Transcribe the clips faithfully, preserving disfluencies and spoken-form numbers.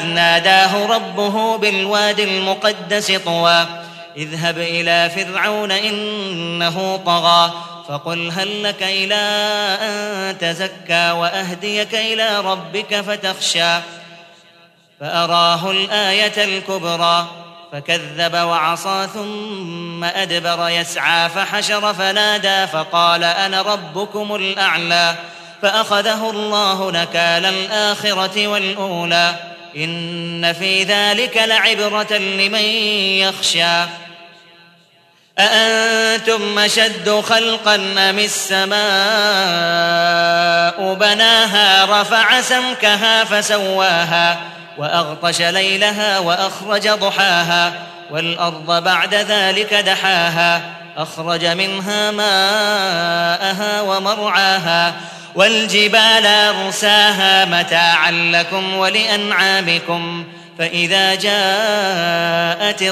إذ ناداه ربه بالواد المقدس طوى اذهب إلى فرعون إنه طغى فقل هل لك إلى أن تزكى وأهديك إلى ربك فتخشى فأراه الآية الكبرى فكذب وعصى ثم أدبر يسعى فحشر فنادى فقال أنا ربكم الأعلى فأخذه الله نكال الآخرة والأولى إن في ذلك لعبرة لمن يخشى أأنتم أشد خلقا أم السماء بناها رفع سمكها فسواها وأغطش ليلها وأخرج ضحاها والأرض بعد ذلك دحاها أخرج منها ماءها ومرعاها والجبال أرساها متاعا لكم ولأنعامكم فإذا جاءت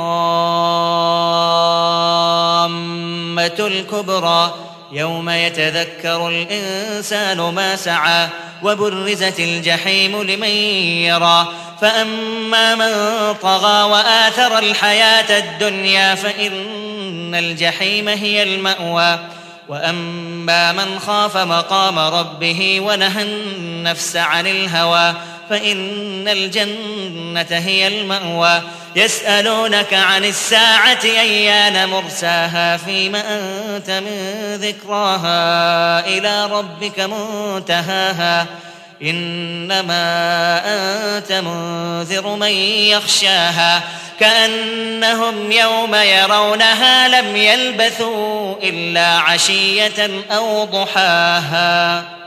الطامة الكبرى يوم يتذكر الإنسان ما سعى وبرزت الجحيم لمن يرى فأما من طغى وآثر الحياة الدنيا فإن الجحيم هي المأوى وأما من خاف مقام ربه ونهى النفس عن الهوى فإن الجنة هي المأوى يسألونك عن الساعة أيان مرساها فيم أنت من ذكراها إلى ربك منتهاها إنما أنت منذر من يخشاها كأنهم يوم يرونها لم يلبثوا إلا عشية أو ضحاها.